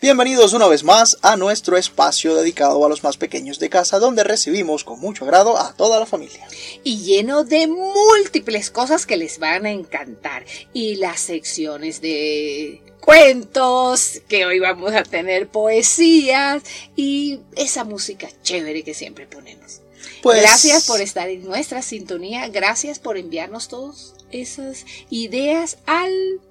Bienvenidos una vez más a nuestro espacio dedicado a los más pequeños de casa, donde recibimos con mucho agrado a toda la familia. Y lleno de múltiples cosas que les van a encantar. Y las secciones de cuentos, que hoy vamos a tener poesías y esa música chévere que siempre ponemos. Gracias por estar en nuestra sintonía, gracias por enviarnos todas esas ideas al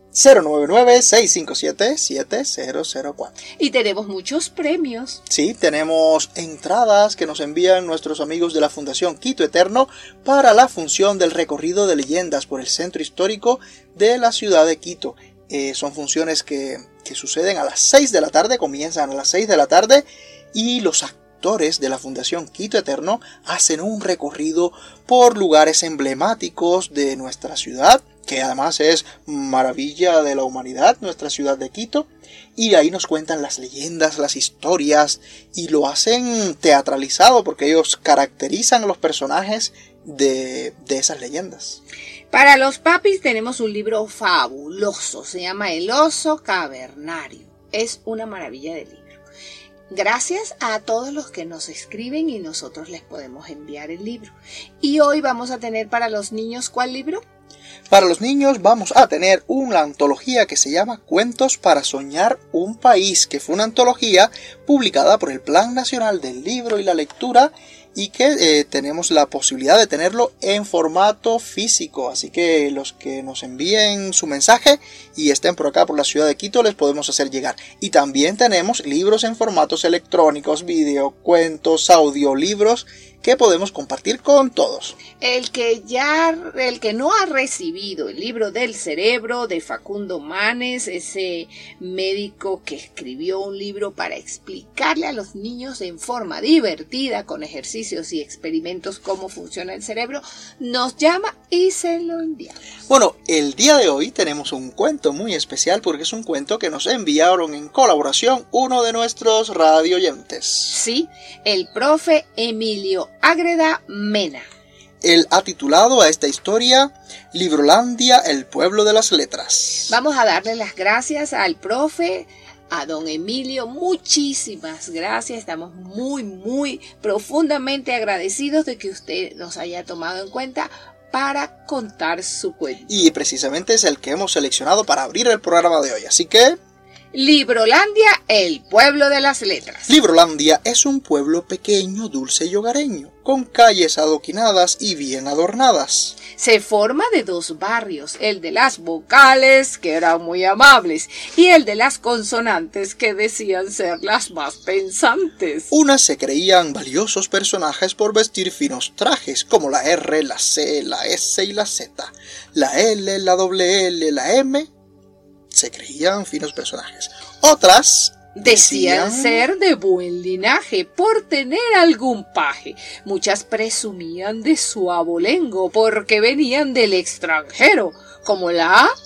099-657-7004. Y tenemos muchos premios. Sí, tenemos entradas que nos envían nuestros amigos de la Fundación Quito Eterno para la función del recorrido de leyendas por el centro histórico de la ciudad de Quito. Son funciones que suceden a las 6 de la tarde, comienzan a las 6 de la tarde y los actores de la Fundación Quito Eterno hacen un recorrido por lugares emblemáticos de nuestra ciudad, que además es maravilla de la humanidad, nuestra ciudad de Quito, y ahí nos cuentan las leyendas, las historias, y lo hacen teatralizado porque ellos caracterizan a los personajes de esas leyendas. Para los papis tenemos un libro fabuloso, se llama El oso cavernario, es una maravilla de libro. Gracias a todos los que nos escriben y nosotros les podemos enviar el libro. Y hoy vamos a tener para los niños, ¿cuál libro? Para los niños vamos a tener una antología que se llama Cuentos para Soñar un País, que fue una antología publicada por el Plan Nacional del Libro y la Lectura y que tenemos la posibilidad de tenerlo en formato físico. Así que los que nos envíen su mensaje y estén por acá por la ciudad de Quito les podemos hacer llegar. Y también tenemos libros en formatos electrónicos, video, cuentos, audiolibros que podemos compartir con todos. El que no ha recibido el libro del cerebro de Facundo Manes, ese médico que escribió un libro para explicarle a los niños en forma divertida, con ejercicios y experimentos, cómo funciona el cerebro, nos llama y se lo enviamos. Bueno, el día de hoy tenemos un cuento muy especial porque es un cuento que nos enviaron en colaboración uno de nuestros radioyentes. Sí, el profe Emilio Ágreda Mena. Él ha titulado a esta historia Librolandia, el pueblo de las letras. Vamos a darle las gracias al profe, a don Emilio, muchísimas gracias. Estamos muy profundamente agradecidos de que usted nos haya tomado en cuenta para contar su cuento. Y precisamente es el que hemos seleccionado para abrir el programa de hoy, así que... Librolandia, el pueblo de las letras. Librolandia es un pueblo pequeño, dulce y hogareño, con calles adoquinadas y bien adornadas. Se forma de dos barrios, el de las vocales, que eran muy amables, y el de las consonantes, que decían ser las más pensantes. Unas se creían valiosos personajes por vestir finos trajes, como la R, la C, la S y la Z, la L, la L, la M... se creían finos personajes. Otras decían ser de buen linaje por tener algún paje. Muchas presumían de su abolengo porque venían del extranjero, como la A,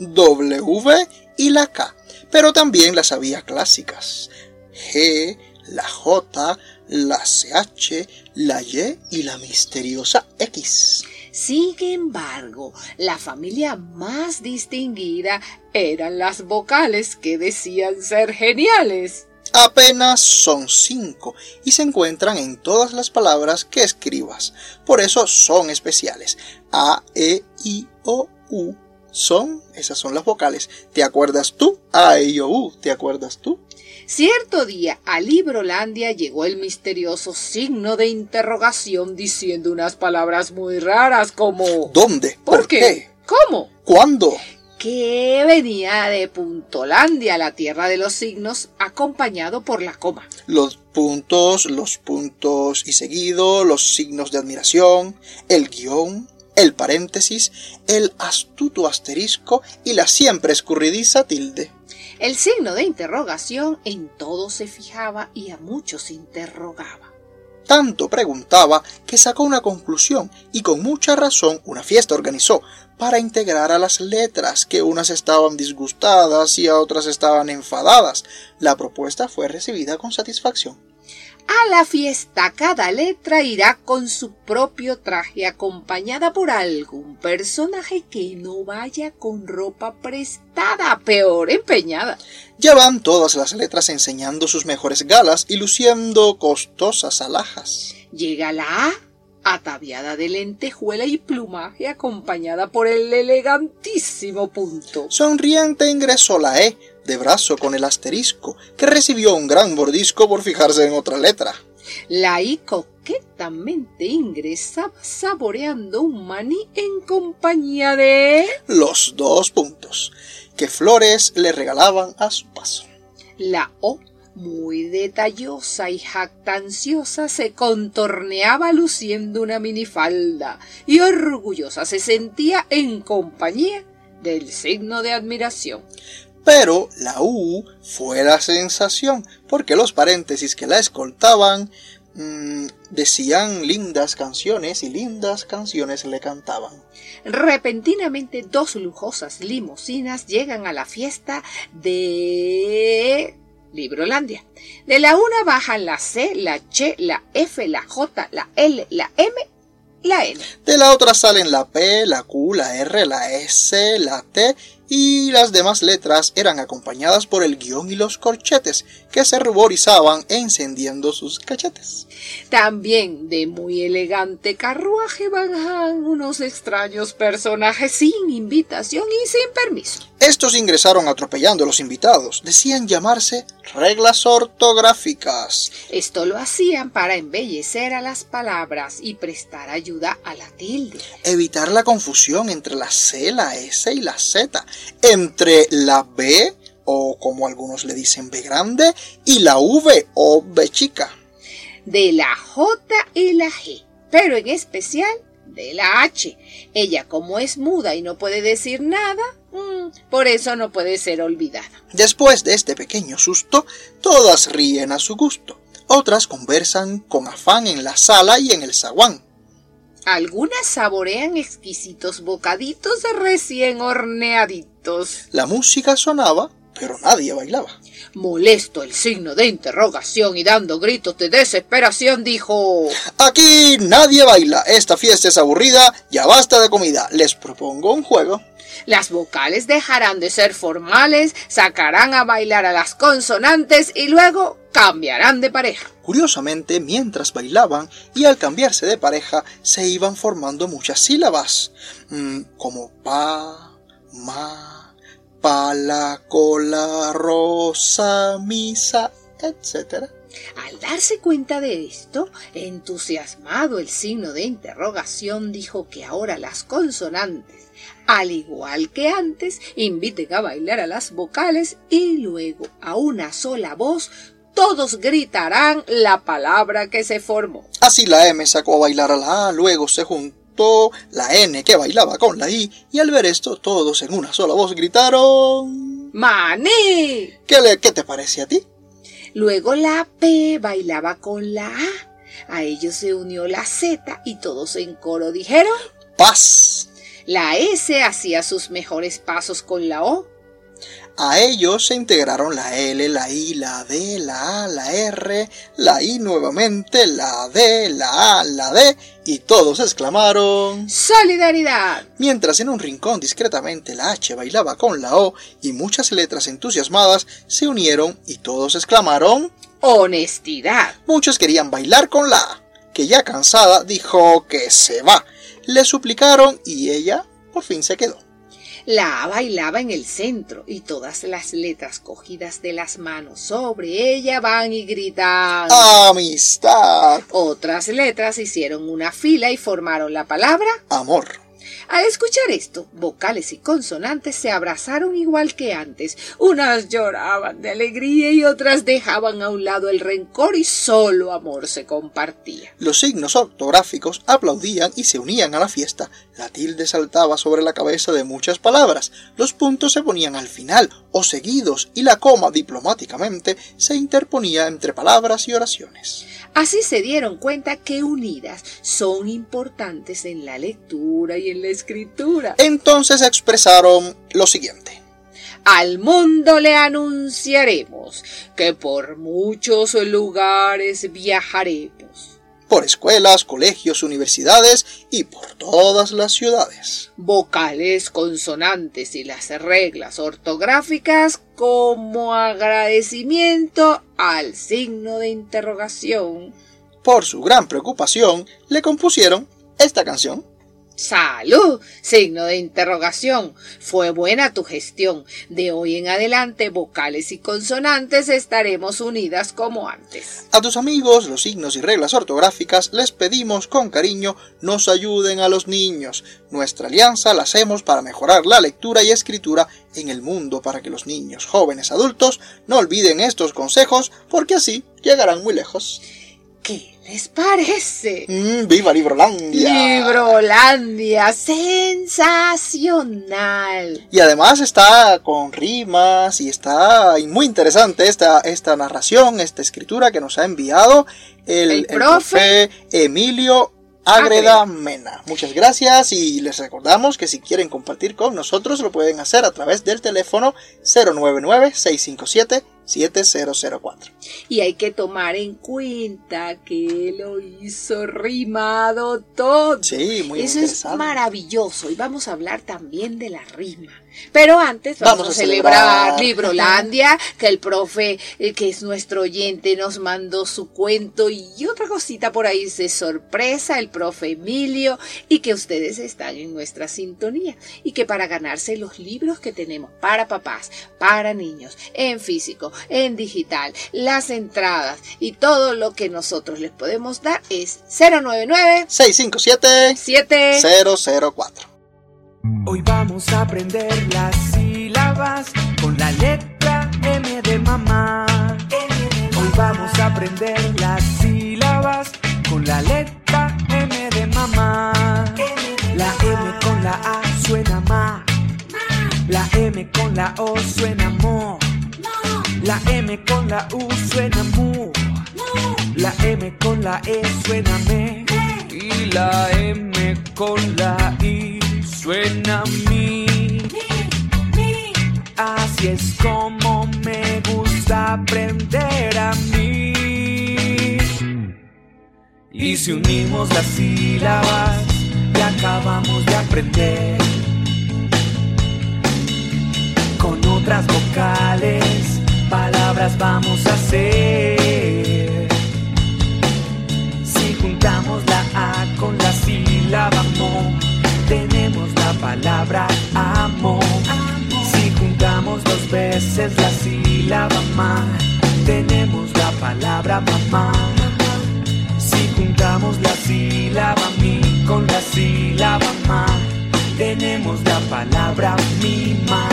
W y la K, pero también las había clásicas: G, la J, la CH, la Y y la misteriosa X. Sin embargo, la familia más distinguida eran las vocales, que decían ser geniales. Apenas son 5 y se encuentran en todas las palabras que escribas. Por eso son especiales. A, E, I, O, U. Esas son las vocales. ¿Te acuerdas tú? A, E, I, O, U. ¿Te acuerdas tú? Cierto día a Librolandia llegó el misterioso signo de interrogación diciendo unas palabras muy raras como... ¿Dónde? ¿Por qué? ¿Cómo? ¿Cuándo? Que venía de Puntolandia, la tierra de los signos, acompañado por la coma. Los puntos y seguido, los signos de admiración, el guión, el paréntesis, el astuto asterisco y la siempre escurridiza tilde. El signo de interrogación en todo se fijaba y a muchos interrogaba. Tanto preguntaba que sacó una conclusión y con mucha razón una fiesta organizó para integrar a las letras, que unas estaban disgustadas y a otras estaban enfadadas. La propuesta fue recibida con satisfacción. A la fiesta cada letra irá con su propio traje, acompañada por algún personaje que no vaya con ropa prestada, peor empeñada. Ya van todas las letras enseñando sus mejores galas y luciendo costosas alhajas. Llega la A, ataviada de lentejuela y plumaje, acompañada por el elegantísimo punto. Sonriente ingresó la E, de brazo con el asterisco, que recibió un gran mordisco por fijarse en otra letra. La I coquetamente ingresaba saboreando un maní en compañía de los 2 puntos, que flores le regalaban a su paso. La O, muy detallosa y jactanciosa, se contorneaba luciendo una minifalda y orgullosa se sentía en compañía del signo de admiración. Pero la U fue la sensación, porque los paréntesis que la escoltaban decían lindas canciones y lindas canciones le cantaban. Repentinamente 2 lujosas limusinas llegan a la fiesta de Librolandia. De la una bajan la C, la Ch, la F, la J, la L, la M, la N. De la otra salen la P, la Q, la R, la S, la T y las demás letras eran acompañadas por el guión y los corchetes que se ruborizaban encendiendo sus cachetes. También de muy elegante carruaje bajan unos extraños personajes sin invitación y sin permiso. Estos ingresaron atropellando a los invitados. Decían llamarse reglas ortográficas. Esto lo hacían para embellecer a las palabras y prestar ayuda a la tilde. Evitar la confusión entre la C, la S y la Z. Entre la B, o como algunos le dicen B grande, y la V o B chica. De la J y la G, pero en especial de la H. Ella, como es muda y no puede decir nada, por eso no puede ser olvidada. Después de este pequeño susto, todas ríen a su gusto. Otras conversan con afán en la sala y en el zaguán. Algunas saborean exquisitos bocaditos recién horneaditos. La música sonaba, pero nadie bailaba. Molesto el signo de interrogación y dando gritos de desesperación dijo: Aquí nadie baila, esta fiesta es aburrida, ya basta de comida, les propongo un juego. Las vocales dejarán de ser formales, sacarán a bailar a las consonantes y luego cambiarán de pareja. Curiosamente, mientras bailaban y al cambiarse de pareja, se iban formando muchas sílabas, como pa, ma, pala, cola, rosa, misa, etc. Al darse cuenta de esto, entusiasmado el signo de interrogación dijo que ahora las consonantes, al igual que antes, inviten a bailar a las vocales y luego a una sola voz todos gritarán la palabra que se formó. Así la M sacó a bailar a la A, luego se juntó la N que bailaba con la I y al ver esto todos en una sola voz gritaron ¡Maní! ¿Qué te parece a ti? Luego la P bailaba con la A. A ellos se unió la Z y todos en coro dijeron ¡Paz! La S hacía sus mejores pasos con la O. A ellos se integraron la L, la I, la D, la A, la R, la I nuevamente, la D, la A, la D y todos exclamaron ¡Solidaridad! Mientras en un rincón discretamente la H bailaba con la O y muchas letras entusiasmadas se unieron y todos exclamaron ¡Honestidad! Muchos querían bailar con la A, que ya cansada dijo que se va. Le suplicaron y ella por fin se quedó. La A bailaba en el centro y todas las letras cogidas de las manos sobre ella van y gritan ¡Amistad! Otras letras hicieron una fila y formaron la palabra amor. Al escuchar esto, vocales y consonantes se abrazaron igual que antes. Unas lloraban de alegría y otras dejaban a un lado el rencor y solo amor se compartía. Los signos ortográficos aplaudían y se unían a la fiesta. La tilde saltaba sobre la cabeza de muchas palabras. Los puntos se ponían al final o seguidos y la coma diplomáticamente se interponía entre palabras y oraciones. Así se dieron cuenta que unidas son importantes en la lectura y en la escritura. Entonces expresaron lo siguiente. Al mundo le anunciaremos que por muchos lugares viajaremos. Por escuelas, colegios, universidades y por todas las ciudades. Vocales, consonantes y las reglas ortográficas como agradecimiento al signo de interrogación. Por su gran preocupación, le compusieron esta canción. ¡Salud! Signo de interrogación. Fue buena tu gestión. De hoy en adelante, vocales y consonantes estaremos unidas como antes. A tus amigos, los signos y reglas ortográficas, les pedimos con cariño nos ayuden a los niños. Nuestra alianza la hacemos para mejorar la lectura y escritura en el mundo, para que los niños, jóvenes, adultos no olviden estos consejos, porque así llegarán muy lejos. ¿Qué les parece? ¡Viva Librolandia! Librolandia, sensacional. Y además está con rimas y está muy interesante esta narración, esta escritura que nos ha enviado el profe Emilio Ágreda Mena. Muchas gracias y les recordamos que si quieren compartir con nosotros lo pueden hacer a través del teléfono 099-657-7004. Y hay que tomar en cuenta que lo hizo rimado todo. Sí, muy Eso interesante. Es maravilloso y vamos a hablar también de la rima. Pero antes vamos a celebrar Librolandia, que el profe, que es nuestro oyente, nos mandó su cuento y otra cosita por ahí de sorpresa, el profe Emilio, y que ustedes están en nuestra sintonía. Y que para ganarse los libros que tenemos para papás, para niños, en físico, en digital, las entradas y todo lo que nosotros les podemos dar es 099-657-7004. Hoy vamos a aprender las sílabas con la letra M de mamá. Hoy vamos a aprender las sílabas con la letra M de mamá. La M con la A suena ma. La M con la O suena mo. La M con la U suena mu. La M con la E suena me. Y la M con la I suena mi. Así es como me gusta aprender a mí. Y si unimos las sílabas que acabamos de aprender con otras vocales, palabras vamos a hacer. Si juntamos la A con la sílaba mo, tenemos la palabra amor. Si juntamos dos veces la sílaba ma, tenemos la palabra mamá. Si juntamos la sílaba mi con la sílaba ma, tenemos la palabra mima.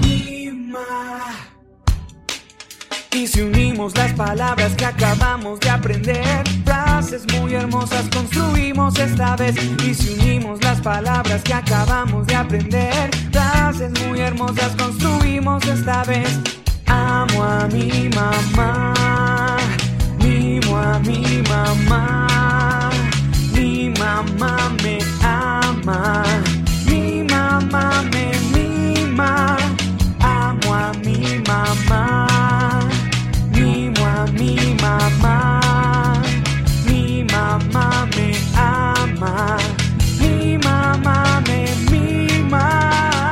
Y si unimos las palabras que acabamos de aprender, frases muy hermosas construimos esta vez. Y si unimos las palabras que acabamos de aprender, frases muy hermosas construimos esta vez. Amo a mi mamá, mimo a mi mamá, mi mamá me ama, mi mamá me mima. Amo a mi mamá, mi mamá, mi mamá me ama, mi mamá me mima.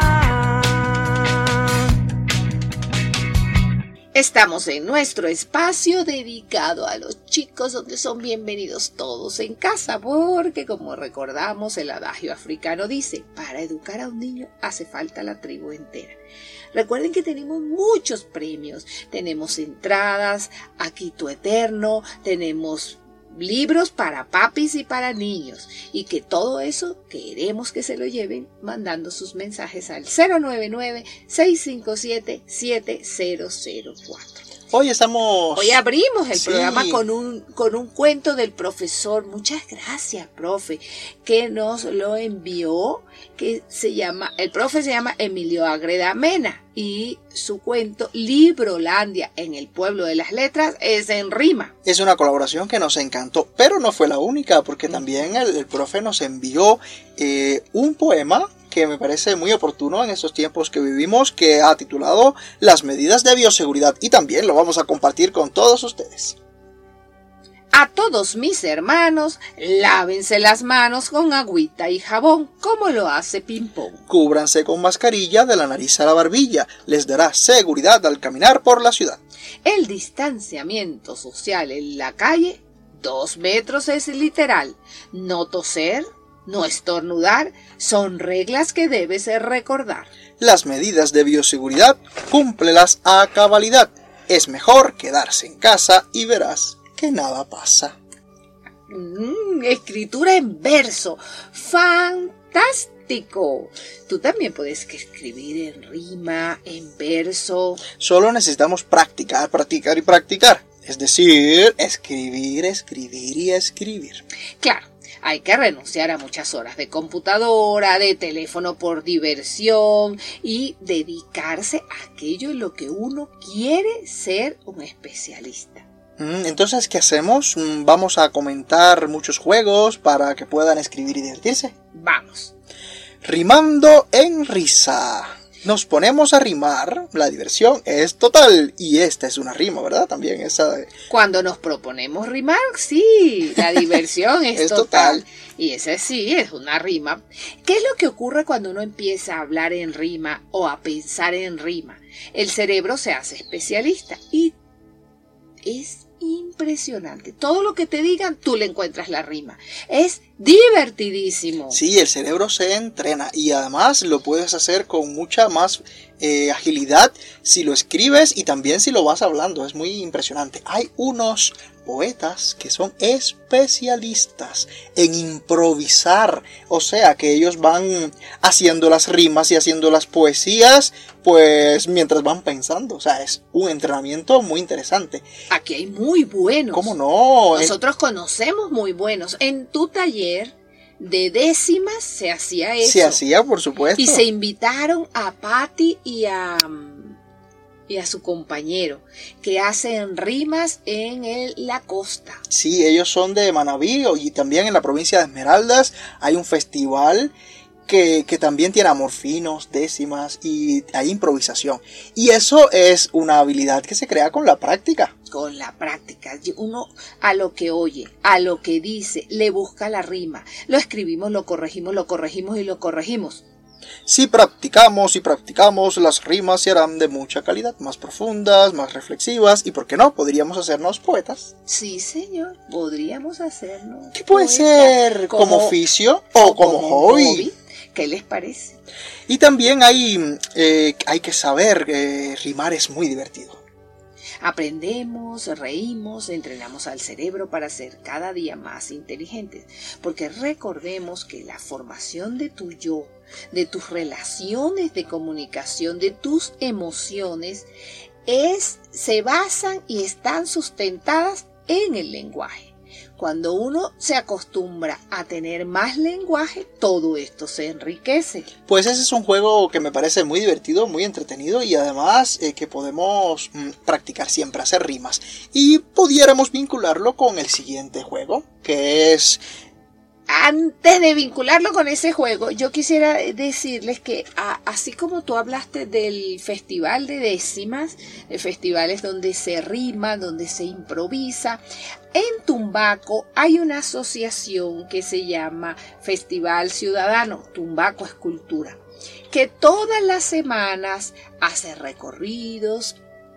Estamos en nuestro espacio dedicado a los chicos, donde son bienvenidos todos en casa, porque como recordamos el adagio africano dice, para educar a un niño hace falta la tribu entera. Recuerden que tenemos muchos premios, tenemos entradas a Quito Eterno, tenemos libros para papis y para niños, y que todo eso queremos que se lo lleven mandando sus mensajes al 099-657-7004. Hoy abrimos el programa con un cuento del profesor. Muchas gracias, profe, que nos lo envió, el profe se llama Emilio Ágreda Mena y su cuento Librolandia en el pueblo de las letras es en rima. Es una colaboración que nos encantó, pero no fue la única, porque también el profe nos envió un poema que me parece muy oportuno en estos tiempos que vivimos, que ha titulado Las medidas de bioseguridad, y también lo vamos a compartir con todos ustedes. A todos mis hermanos, lávense las manos con agüita y jabón, como lo hace Pimpón. Cúbranse con mascarilla de la nariz a la barbilla, les dará seguridad al caminar por la ciudad. El distanciamiento social en la calle, 2 metros es literal. No toser, no estornudar, son reglas que debes recordar. Las medidas de bioseguridad, cúmplelas a cabalidad. Es mejor quedarse en casa y verás que nada pasa. Escritura en verso. ¡Fantástico! Tú también puedes escribir en rima, en verso. Solo necesitamos practicar, practicar y practicar. Es decir, escribir, escribir y escribir. Claro, hay que renunciar a muchas horas de computadora, de teléfono por diversión y dedicarse a aquello en lo que uno quiere ser un especialista. Entonces, ¿qué hacemos? Vamos a comentar muchos juegos para que puedan escribir y divertirse. Vamos. Rimando en risa. Nos ponemos a rimar, la diversión es total. Y esta es una rima, ¿verdad? También esa de... Cuando nos proponemos rimar, sí, la diversión es total. Y esa sí es una rima. ¿Qué es lo que ocurre cuando uno empieza a hablar en rima o a pensar en rima? El cerebro se hace especialista y es impresionante. Todo lo que te digan, tú le encuentras la rima. Es divertidísimo. Sí, el cerebro se entrena y además lo puedes hacer con mucha más agilidad si lo escribes y también si lo vas hablando. Es muy impresionante. Hay unos poetas que son especialistas en improvisar, o sea que ellos van haciendo las rimas y haciendo las poesías pues mientras van pensando, o sea, es un entrenamiento muy interesante. Aquí hay muy buenos. ¿Cómo no? Nosotros conocemos muy buenos. En tu taller de décimas se hacía eso. Se hacía, por supuesto. Y se invitaron a Patti y a su compañero, que hacen rimas en la costa. Sí, ellos son de Manabí y también en la provincia de Esmeraldas hay un festival que también tiene amorfinos, décimas y hay improvisación. Y eso es una habilidad que se crea con la práctica. Con la práctica. Uno a lo que oye, a lo que dice, le busca la rima. Lo escribimos, lo corregimos y lo corregimos. Si practicamos y practicamos, las rimas se harán de mucha calidad, más profundas, más reflexivas y, ¿por qué no? Podríamos hacernos poetas. Sí, señor, podríamos hacernos. ¿Qué puede ser? ¿Como oficio o como hobby? ¿Qué les parece? Y también hay que saber, rimar es muy divertido. Aprendemos, reímos, entrenamos al cerebro para ser cada día más inteligentes, porque recordemos que la formación de tu yo, de tus relaciones de comunicación, de tus emociones, se basan y están sustentadas en el lenguaje. Cuando uno se acostumbra a tener más lenguaje, todo esto se enriquece. Pues ese es un juego que me parece muy divertido, muy entretenido y además que podemos practicar siempre, hacer rimas. Y pudiéramos vincularlo con el siguiente juego, que es... Antes de vincularlo con ese juego, yo quisiera decirles que así como tú hablaste del festival de décimas, de festivales donde se rima, donde se improvisa, en Tumbaco hay una asociación que se llama Festival Ciudadano, Tumbaco es Cultura, que todas las semanas hace recorridos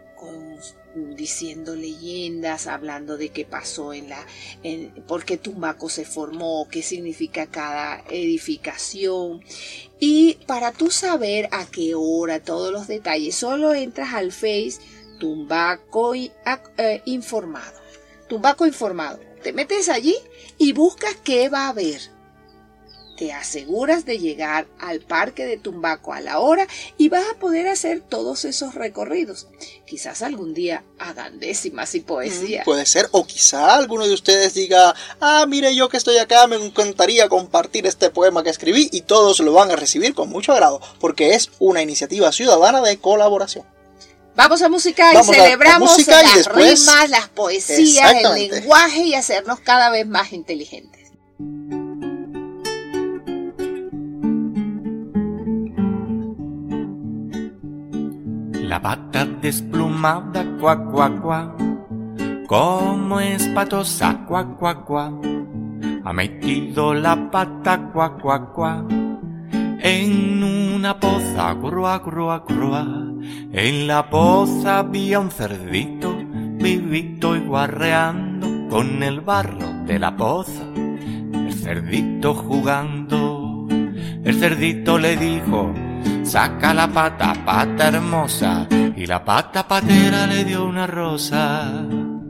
diciendo leyendas, hablando de qué pasó por qué Tumbaco se formó, qué significa cada edificación. Y para tú saber a qué hora, todos los detalles, solo entras al Face Tumbaco Informado. Tumbaco Informado. Te metes allí y buscas qué va a haber. Te aseguras de llegar al parque de Tumbaco a la hora y vas a poder hacer todos esos recorridos. Quizás algún día hagan décimas y poesía. Puede ser, o quizá alguno de ustedes diga, mire, yo que estoy acá, me encantaría compartir este poema que escribí, y todos lo van a recibir con mucho agrado, porque es una iniciativa ciudadana de colaboración. Vamos a música y celebramos las rimas, las poesías, el lenguaje y hacernos cada vez más inteligentes. La pata desplumada, cuac, cuac, cuac, como espatosa, cuac, cuac, cuac, ha metido la pata, cuac, cuac, cuac, en una poza, grua, grua, grua. En la poza había un cerdito, vivito y guarreando con el barro de la poza. El cerdito jugando, el cerdito le dijo: saca la pata, pata hermosa, y la pata patera le dio una rosa.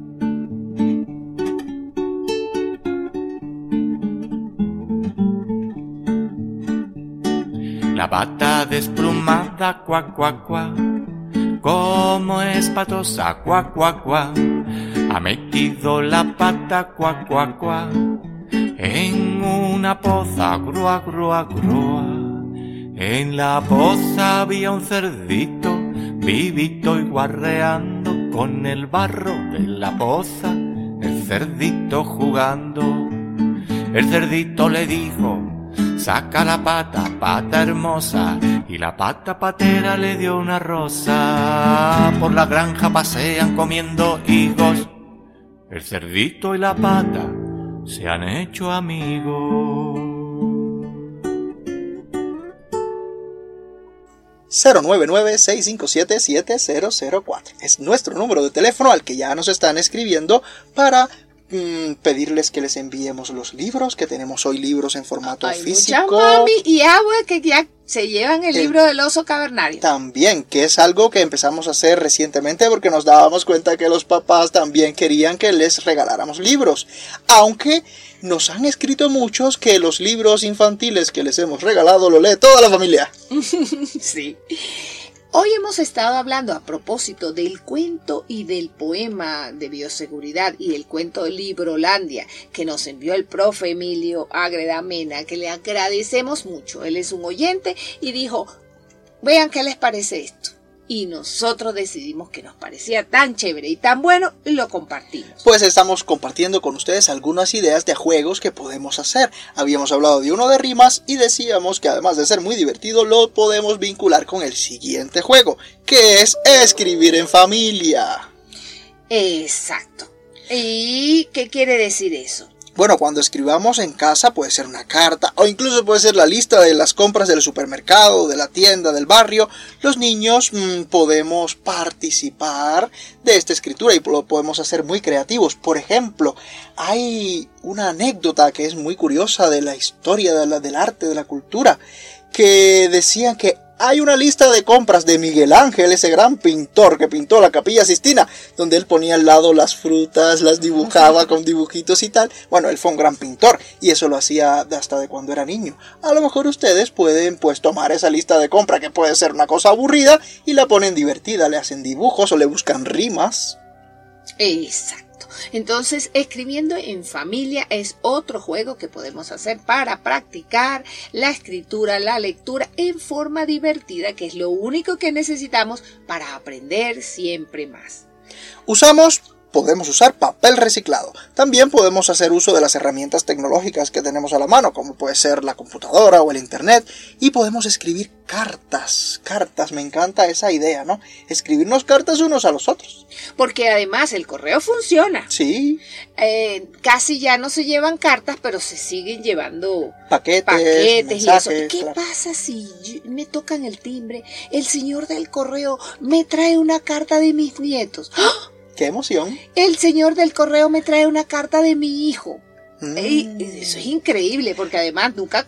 La pata desplumada, cuac, cuac, cuac, como espatosa, cuac, cuac, cuac, ha metido la pata, cuac, cuac, cuac, en una poza, grua, grua, grua. En la poza había un cerdito, vivito y guarreando con el barro de la poza. El cerdito jugando, el cerdito le dijo: saca la pata, pata hermosa, y la pata patera le dio una rosa. Por la granja pasean comiendo higos, el cerdito y la pata se han hecho amigos. 099-657-7004 es nuestro número de teléfono al que ya nos están escribiendo para pedirles que les enviemos los libros, que tenemos hoy libros en formato físico. Mucha mami y agua que ya se llevan el libro del oso cavernario. También, que es algo que empezamos a hacer recientemente porque nos dábamos cuenta que los papás también querían que les regaláramos libros. Aunque nos han escrito muchos que los libros infantiles que les hemos regalado lo lee toda la familia. Sí. Hoy hemos estado hablando a propósito del cuento y del poema de bioseguridad y el cuento de Librolandia que nos envió el profe Emilio Ágreda Mena, que le agradecemos mucho. Él es un oyente y dijo: vean qué les parece esto. Y nosotros decidimos que nos parecía tan chévere y tan bueno y lo compartimos. Pues estamos compartiendo con ustedes algunas ideas de juegos que podemos hacer. Habíamos hablado de uno de rimas y decíamos que además de ser muy divertido lo podemos vincular con el siguiente juego, que es escribir en familia. Exacto. ¿Y qué quiere decir eso? Bueno, cuando escribamos en casa puede ser una carta o incluso puede ser la lista de las compras del supermercado, de la tienda, del barrio. Los niños podemos participar de esta escritura y lo podemos hacer muy creativos. Por ejemplo, hay una anécdota que es muy curiosa de la historia del arte, de la cultura, que decían que hay una lista de compras de Miguel Ángel, ese gran pintor que pintó la Capilla Sixtina, donde él ponía al lado las frutas, las dibujaba con dibujitos y tal. Bueno, él fue un gran pintor y eso lo hacía hasta de cuando era niño. A lo mejor ustedes pueden pues tomar esa lista de compra, que puede ser una cosa aburrida, y la ponen divertida, le hacen dibujos o le buscan rimas. Exacto. Entonces, escribiendo en familia es otro juego que podemos hacer para practicar la escritura, la lectura en forma divertida, que es lo único que necesitamos para aprender siempre más. Podemos usar papel reciclado. También podemos hacer uso de las herramientas tecnológicas que tenemos a la mano, como puede ser la computadora o el internet, y podemos escribir cartas. Me encanta esa idea, ¿no? Escribirnos cartas unos a los otros. Porque además el correo funciona. Sí. Casi ya no se llevan cartas, pero se siguen llevando paquetes mensajes, y eso. ¿Qué pasa si me tocan el timbre? El señor del correo me trae una carta de mis nietos. ¡Oh! ¡Qué emoción! El señor del correo me trae una carta de mi hijo. Eso es increíble, porque además nunca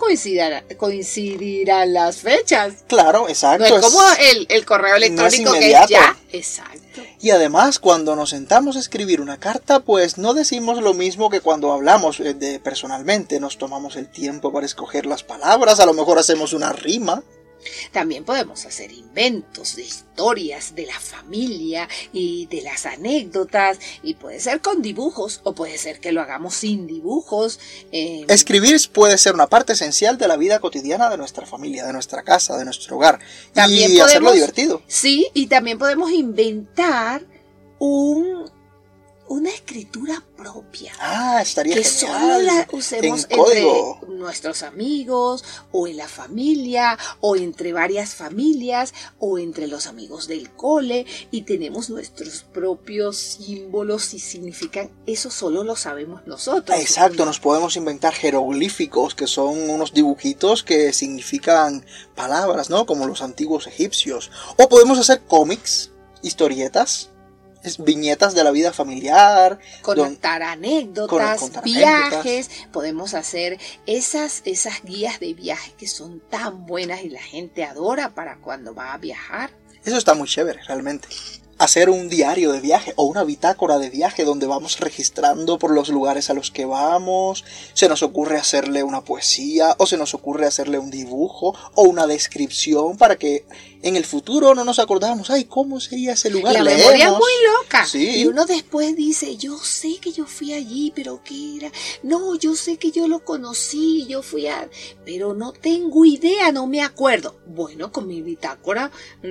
coincidirán las fechas. Claro, exacto. No es como el correo electrónico, no es que es ya. Exacto. Y además, cuando nos sentamos a escribir una carta, pues no decimos lo mismo que cuando hablamos personalmente. Nos tomamos el tiempo para escoger las palabras, a lo mejor hacemos una rima. También podemos hacer inventos de historias de la familia y de las anécdotas, y puede ser con dibujos o puede ser que lo hagamos sin dibujos. Escribir puede ser una parte esencial de la vida cotidiana de nuestra familia, de nuestra casa, de nuestro hogar, también y hacerlo divertido. Sí, y también podemos inventar una escritura propia. Estaría que genial. solo la usemos En código. entre nuestros amigos, o en la familia, o entre varias familias, o entre los amigos del cole, y tenemos nuestros propios símbolos y significan, eso solo lo sabemos nosotros. Exacto, nos podemos inventar jeroglíficos, que son unos dibujitos que significan palabras, ¿no? Como los antiguos egipcios. O podemos hacer cómics, historietas, viñetas de la vida familiar. Contar anécdotas, contar viajes. Podemos hacer esas guías de viaje que son tan buenas y la gente adora para cuando va a viajar. Eso está muy chévere, realmente. Hacer un diario de viaje o una bitácora de viaje donde vamos registrando por los lugares a los que vamos. Se nos ocurre hacerle una poesía, o se nos ocurre hacerle un dibujo o una descripción para que en el futuro no nos acordamos, ¿cómo sería ese lugar? La memoria es muy loca. Sí. Y uno después dice, yo sé que yo fui allí, pero ¿qué era? No, yo sé que yo lo conocí, pero no tengo idea, no me acuerdo. Bueno, con mi bitácora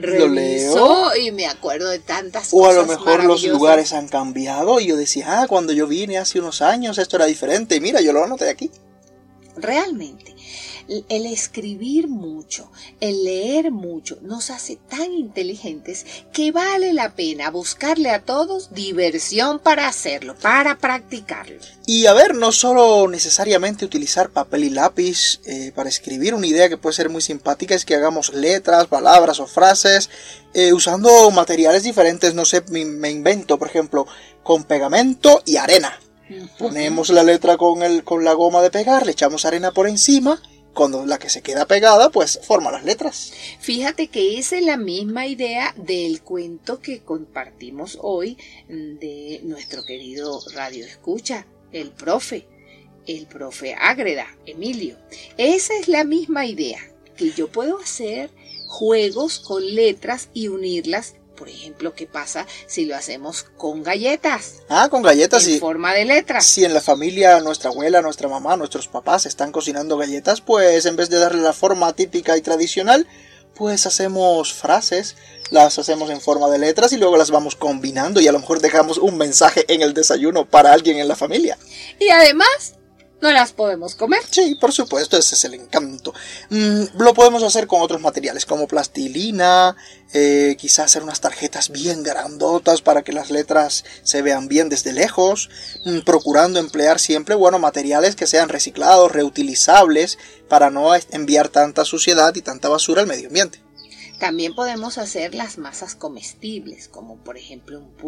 reviso y me acuerdo de tantas cosas. O a lo mejor los maravillosas. lugares han cambiado y yo decía, cuando yo vine hace unos años esto era diferente. Y mira, yo lo anoté aquí. Realmente, el escribir mucho, el leer mucho, nos hace tan inteligentes que vale la pena buscarle a todos diversión para hacerlo, para practicarlo. Y a ver, no solo necesariamente utilizar papel y lápiz para escribir. Una idea que puede ser muy simpática es que hagamos letras, palabras o frases usando materiales diferentes. No sé, me invento, por ejemplo, con pegamento y arena. Ponemos la letra con la goma de pegar, le echamos arena por encima. Cuando la que se queda pegada, pues forma las letras. Fíjate que esa es la misma idea del cuento que compartimos hoy de nuestro querido Radio Escucha, el profe Ágreda, Emilio. Esa es la misma idea, que yo puedo hacer juegos con letras y unirlas. Por ejemplo, ¿qué pasa si lo hacemos con galletas? Con galletas. En forma de letras. Si en la familia nuestra abuela, nuestra mamá, nuestros papás están cocinando galletas, pues en vez de darle la forma típica y tradicional, pues hacemos frases, las hacemos en forma de letras y luego las vamos combinando y a lo mejor dejamos un mensaje en el desayuno para alguien en la familia. Y además, no las podemos comer. Sí, por supuesto, ese es el encanto. Lo podemos hacer con otros materiales como plastilina, quizás hacer unas tarjetas bien grandotas para que las letras se vean bien desde lejos, procurando emplear siempre, materiales que sean reciclados, reutilizables, para no enviar tanta suciedad y tanta basura al medio ambiente. También podemos hacer las masas comestibles, como por ejemplo un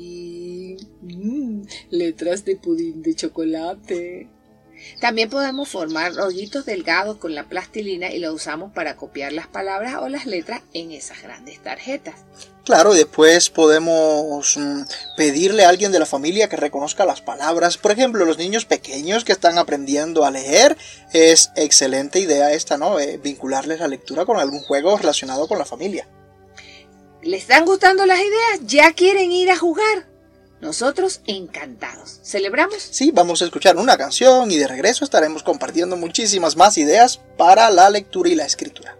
pudín, letras de pudín de chocolate. También podemos formar rollitos delgados con la plastilina y lo usamos para copiar las palabras o las letras en esas grandes tarjetas. Claro, y después podemos pedirle a alguien de la familia que reconozca las palabras. Por ejemplo, los niños pequeños que están aprendiendo a leer, es excelente idea esta, ¿no? Vincularles la lectura con algún juego relacionado con la familia. ¿Les están gustando las ideas? ¿Ya quieren ir a jugar? Nosotros encantados. ¿Celebramos? Sí, vamos a escuchar una canción y de regreso estaremos compartiendo muchísimas más ideas para la lectura y la escritura.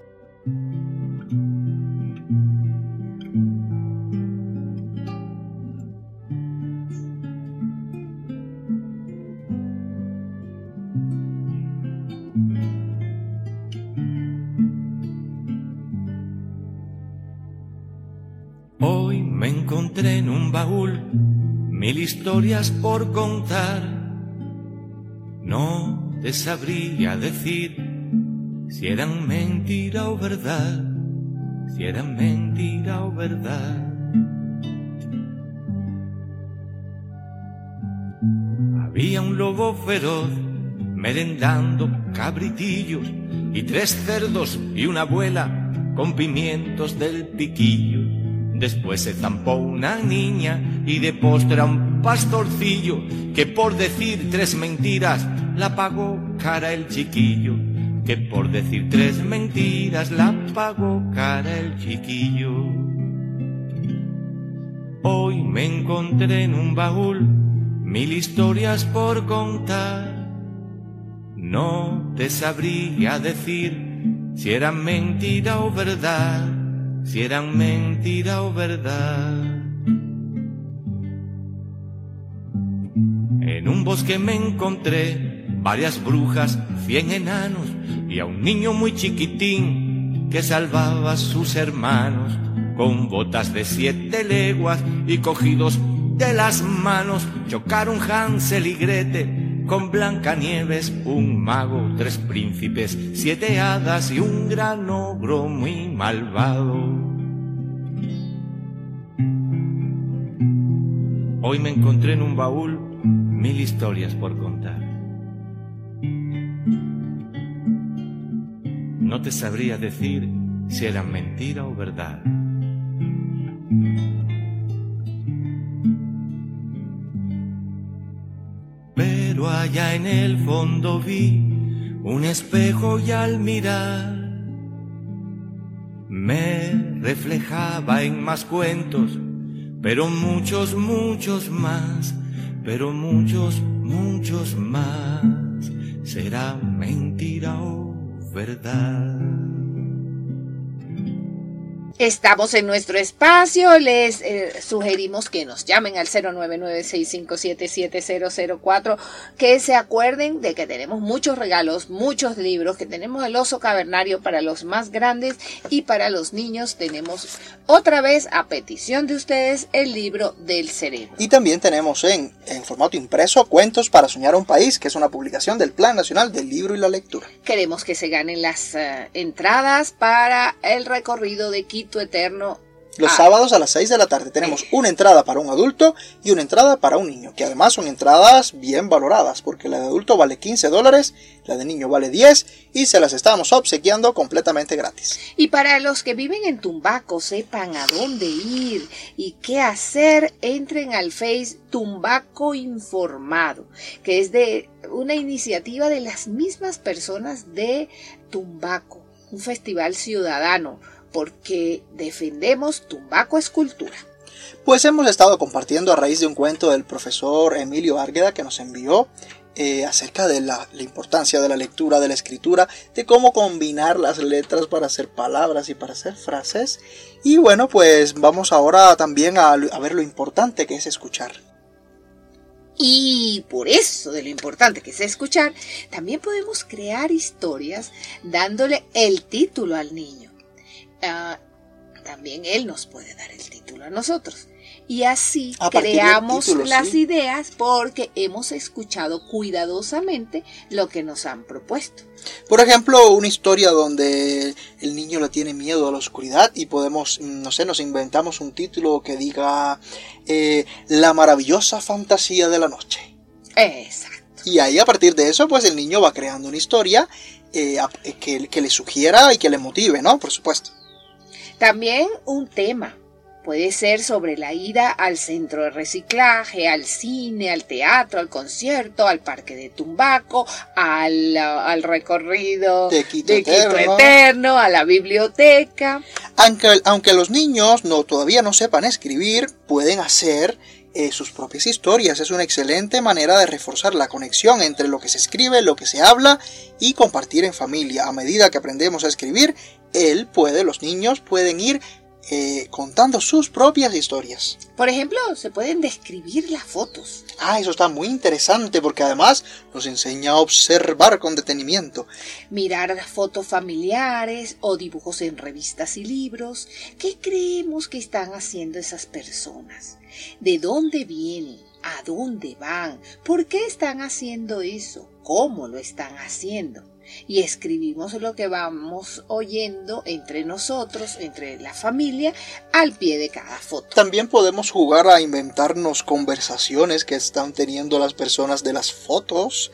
Hoy me encontré en un baúl 1000 historias por contar. No te sabría decir si eran mentira o verdad, si eran mentira o verdad. Había un lobo feroz merendando cabritillos y 3 cerdos y una abuela con pimientos del piquillo. Después se zampó una niña y de postre a un pastorcillo que por decir 3 mentiras la pagó cara el chiquillo, que por decir 3 mentiras la pagó cara el chiquillo. Hoy me encontré en un baúl 1000 historias por contar. No te sabría decir si eran mentira o verdad, si eran mentira o verdad. En un bosque me encontré varias brujas, 100 enanos y a un niño muy chiquitín que salvaba a sus hermanos con botas de 7 leguas y cogidos de las manos. Chocaron Hansel y Gretel con Blancanieves, un mago, 3 príncipes, 7 hadas y un gran ogro muy malvado. Hoy me encontré en un baúl 1000 historias por contar. No te sabría decir si eran mentira o verdad. Pero allá en el fondo vi un espejo y al mirar me reflejaba en más cuentos, pero muchos, muchos más, pero muchos, muchos más. ¿Será mentira o verdad? Estamos en nuestro espacio, les sugerimos que nos llamen al 099-657-7004, que se acuerden de que tenemos muchos regalos, muchos libros, que tenemos el oso cavernario para los más grandes y para los niños tenemos otra vez, a petición de ustedes, el libro del cerebro. Y también tenemos en formato impreso Cuentos para Soñar un País, que es una publicación del Plan Nacional del Libro y la Lectura. Queremos que se ganen las entradas para el recorrido de Quito Eterno. Los sábados a las 6 de la tarde tenemos una entrada para un adulto y una entrada para un niño, que además son entradas bien valoradas, porque la de adulto vale $15, la de niño vale 10 y se las estamos obsequiando completamente gratis. Y para los que viven en Tumbaco, sepan a dónde ir y qué hacer, entren al Face Tumbaco Informado, que es de una iniciativa de las mismas personas de Tumbaco, un festival ciudadano, porque defendemos Tumbaco es cultura. Pues hemos estado compartiendo a raíz de un cuento del profesor Emilio Árgueda que nos envió acerca de la importancia de la lectura, de la escritura, de cómo combinar las letras para hacer palabras y para hacer frases. Y bueno, pues vamos ahora también a ver lo importante que es escuchar. Y por eso de lo importante que es escuchar, también podemos crear historias dándole el título al niño. También él nos puede dar el título a nosotros y así creamos las ideas porque hemos escuchado cuidadosamente lo que nos han propuesto. Por ejemplo, una historia donde el niño le tiene miedo a la oscuridad y podemos, nos inventamos un título que diga La maravillosa fantasía de la noche. Exacto. Y ahí a partir de eso pues el niño va creando una historia que le sugiera y que le motive, ¿no? Por supuesto. También un tema puede ser sobre la ida al centro de reciclaje, al cine, al teatro, al concierto, al parque de Tumbaco, al recorrido de Quito Eterno, a la biblioteca. Aunque los niños todavía no sepan escribir, pueden hacer sus propias historias. Es una excelente manera de reforzar la conexión entre lo que se escribe, lo que se habla y compartir en familia. A medida que aprendemos a escribir, los niños pueden ir contando sus propias historias. Por ejemplo, se pueden describir las fotos. Eso está muy interesante porque además nos enseña a observar con detenimiento. Mirar fotos familiares o dibujos en revistas y libros. ¿Qué creemos que están haciendo esas personas? ¿De dónde vienen? ¿A dónde van? ¿Por qué están haciendo eso? ¿Cómo lo están haciendo? Y escribimos lo que vamos oyendo entre nosotros, entre la familia, al pie de cada foto. También podemos jugar a inventarnos conversaciones que están teniendo las personas de las fotos.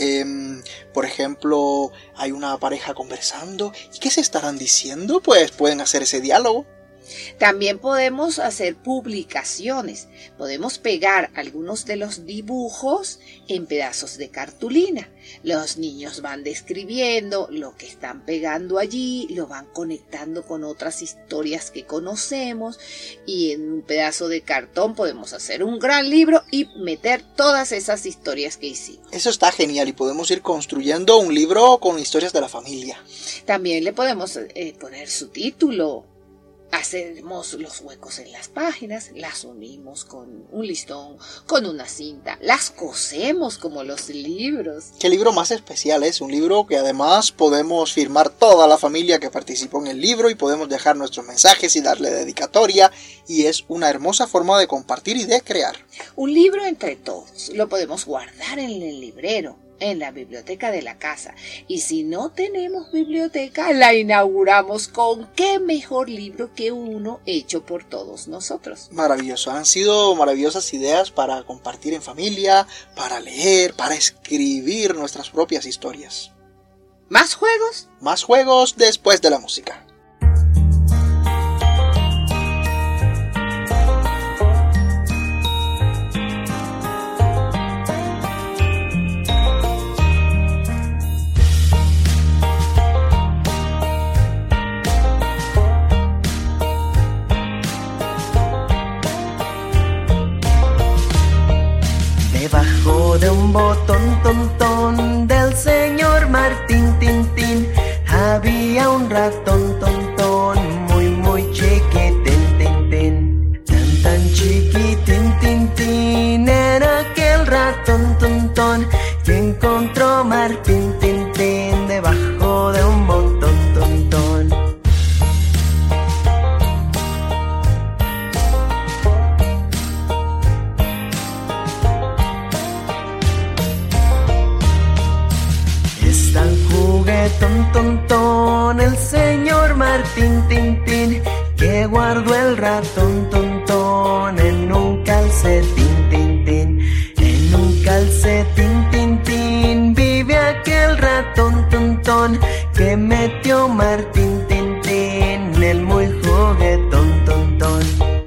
Por ejemplo, hay una pareja conversando. ¿Y qué se estarán diciendo? Pues pueden hacer ese diálogo. También podemos hacer publicaciones. Podemos pegar algunos de los dibujos en pedazos de cartulina. Los niños van describiendo lo que están pegando allí, lo van conectando con otras historias que conocemos y en un pedazo de cartón podemos hacer un gran libro y meter todas esas historias que hicimos. Eso está genial y podemos ir construyendo un libro con historias de la familia. También le podemos poner su título Hacemos los huecos en las páginas, las unimos con un listón, con una cinta, las cosemos como los libros. ¿Qué libro más especial es? Un libro que además podemos firmar toda la familia que participó en el libro y podemos dejar nuestros mensajes y darle dedicatoria, y es una hermosa forma de compartir y de crear. Un libro entre todos, lo podemos guardar en el librero, en la biblioteca de la casa, y si no tenemos biblioteca, la inauguramos con qué mejor libro que uno hecho por todos nosotros. Maravilloso, han sido maravillosas ideas para compartir en familia, para leer, para escribir nuestras propias historias. ¿Más juegos? Más juegos después de la música. Debajo de un botón ton del señor Martín Tintín había un ratón ton muy chiquitín tin tin. Tan chiquitín tin tin era aquel ratón ton que encontró Martín Tintín debajo de un botón ton. Ton, el señor Martín Tintín que guardó el ratón ton en un calcetín tin tin. En un calcetín tin tin vive aquel ratón ton que metió Martín Tintín el muy juguetón ton.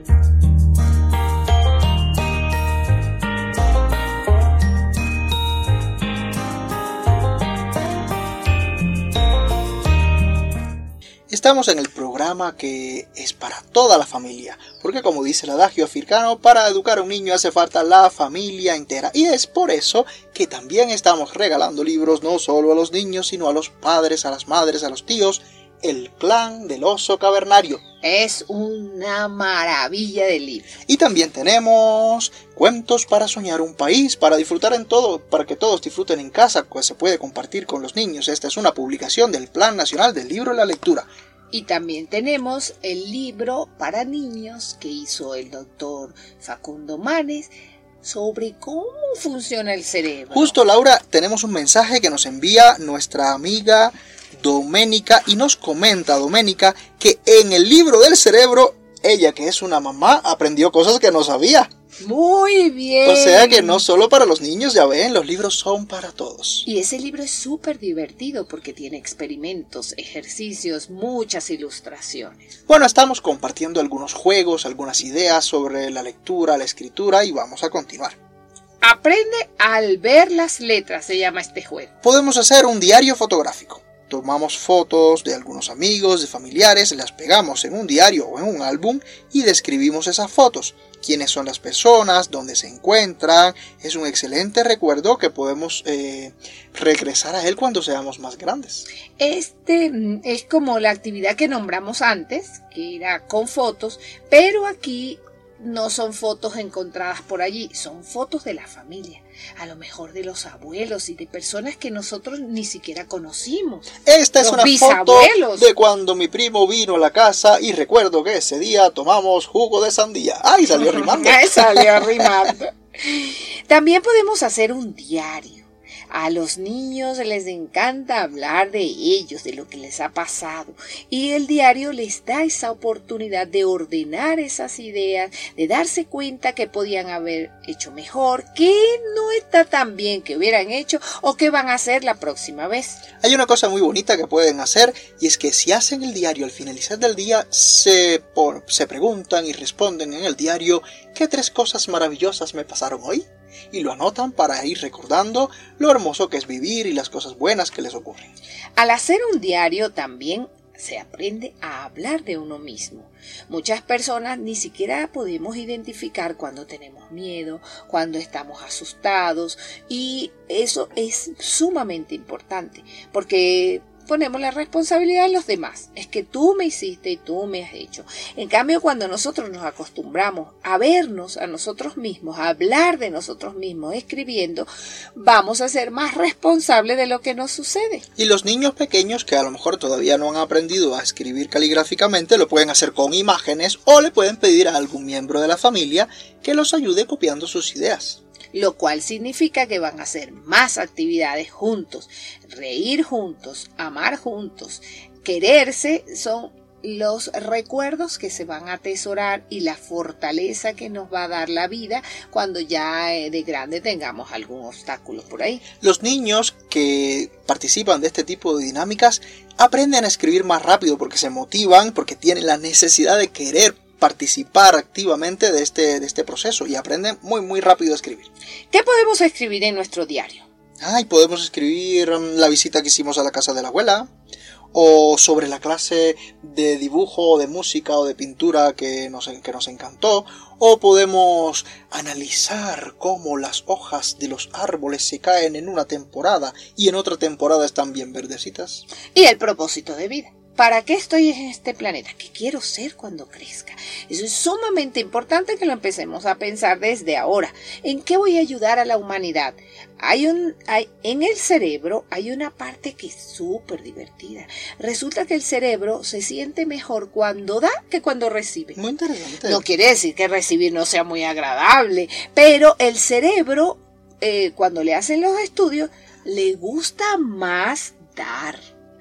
Estamos en el programa que es para toda la familia, porque como dice el adagio africano, para educar a un niño hace falta la familia entera. Y es por eso que también estamos regalando libros no solo a los niños, sino a los padres, a las madres, a los tíos. El Clan del Oso Cavernario. Es una maravilla de libro. Y también tenemos Cuentos para soñar un país, para disfrutar en todo, para que todos disfruten en casa, pues se puede compartir con los niños. Esta es una publicación del Plan Nacional del Libro y la Lectura. Y también tenemos el libro para niños que hizo el doctor Facundo Manes sobre cómo funciona el cerebro. Justo, Laura, tenemos un mensaje que nos envía nuestra amiga Doménica y nos comenta Doménica que en el libro del cerebro, ella que es una mamá aprendió cosas que no sabía. Muy bien. O sea que no solo para los niños, ya ven, los libros son para todos. Y ese libro es súper divertido porque tiene experimentos, ejercicios, muchas ilustraciones. Bueno, estamos compartiendo algunos juegos, algunas ideas sobre la lectura, la escritura y vamos a continuar. Aprende al ver las letras, se llama este juego. Podemos hacer un diario fotográfico. Tomamos fotos de algunos amigos, de familiares, las pegamos en un diario o en un álbum y describimos esas fotos. Quiénes son las personas, dónde se encuentran. Es un excelente recuerdo que podemos regresar a él cuando seamos más grandes. Este es como la actividad que nombramos antes, que era con fotos, pero aquí no son fotos encontradas por allí, son fotos de la familia, a lo mejor de los abuelos y de personas que nosotros ni siquiera conocimos. Esta es una foto de cuando mi primo vino a la casa y recuerdo que ese día tomamos jugo de sandía. ¡Ay, salió rimando! Salió rimando. También podemos hacer un diario. A los niños les encanta hablar de ellos, de lo que les ha pasado. Y el diario les da esa oportunidad de ordenar esas ideas, de darse cuenta que podían haber hecho mejor, que no está tan bien que hubieran hecho o que van a hacer la próxima vez. Hay una cosa muy bonita que pueden hacer y es que si hacen el diario al finalizar del día, se preguntan y responden en el diario ¿qué 3 cosas maravillosas me pasaron hoy? Y lo anotan para ir recordando lo hermoso que es vivir y las cosas buenas que les ocurren. Al hacer un diario también se aprende a hablar de uno mismo. Muchas personas ni siquiera podemos identificar cuando tenemos miedo, cuando estamos asustados, y eso es sumamente importante porque ponemos la responsabilidad en los demás. Es que tú me hiciste y tú me has hecho. En cambio, cuando nosotros nos acostumbramos a vernos a nosotros mismos, a hablar de nosotros mismos escribiendo, vamos a ser más responsables de lo que nos sucede. Y los niños pequeños que a lo mejor todavía no han aprendido a escribir caligráficamente lo pueden hacer con imágenes o le pueden pedir a algún miembro de la familia que los ayude copiando sus ideas. Lo cual significa que van a hacer más actividades juntos, reír juntos, amar juntos, quererse, son los recuerdos que se van a atesorar y la fortaleza que nos va a dar la vida cuando ya de grande tengamos algún obstáculo por ahí. Los niños que participan de este tipo de dinámicas aprenden a escribir más rápido porque se motivan, porque tienen la necesidad de querer participar activamente de este proceso y aprenden muy rápido a escribir. ¿Qué podemos escribir en nuestro diario? Podemos escribir la visita que hicimos a la casa de la abuela, o sobre la clase de dibujo, o de música o de pintura que nos encantó, o podemos analizar cómo las hojas de los árboles se caen en una temporada y en otra temporada están bien verdecitas. Y el propósito de vida. ¿Para qué estoy en este planeta? ¿Qué quiero ser cuando crezca? Eso es sumamente importante que lo empecemos a pensar desde ahora. ¿En qué voy a ayudar a la humanidad? En el cerebro hay una parte que es súper divertida. Resulta que el cerebro se siente mejor cuando da que cuando recibe. Muy interesante. No quiere decir que recibir no sea muy agradable, pero el cerebro, cuando le hacen los estudios, le gusta más dar.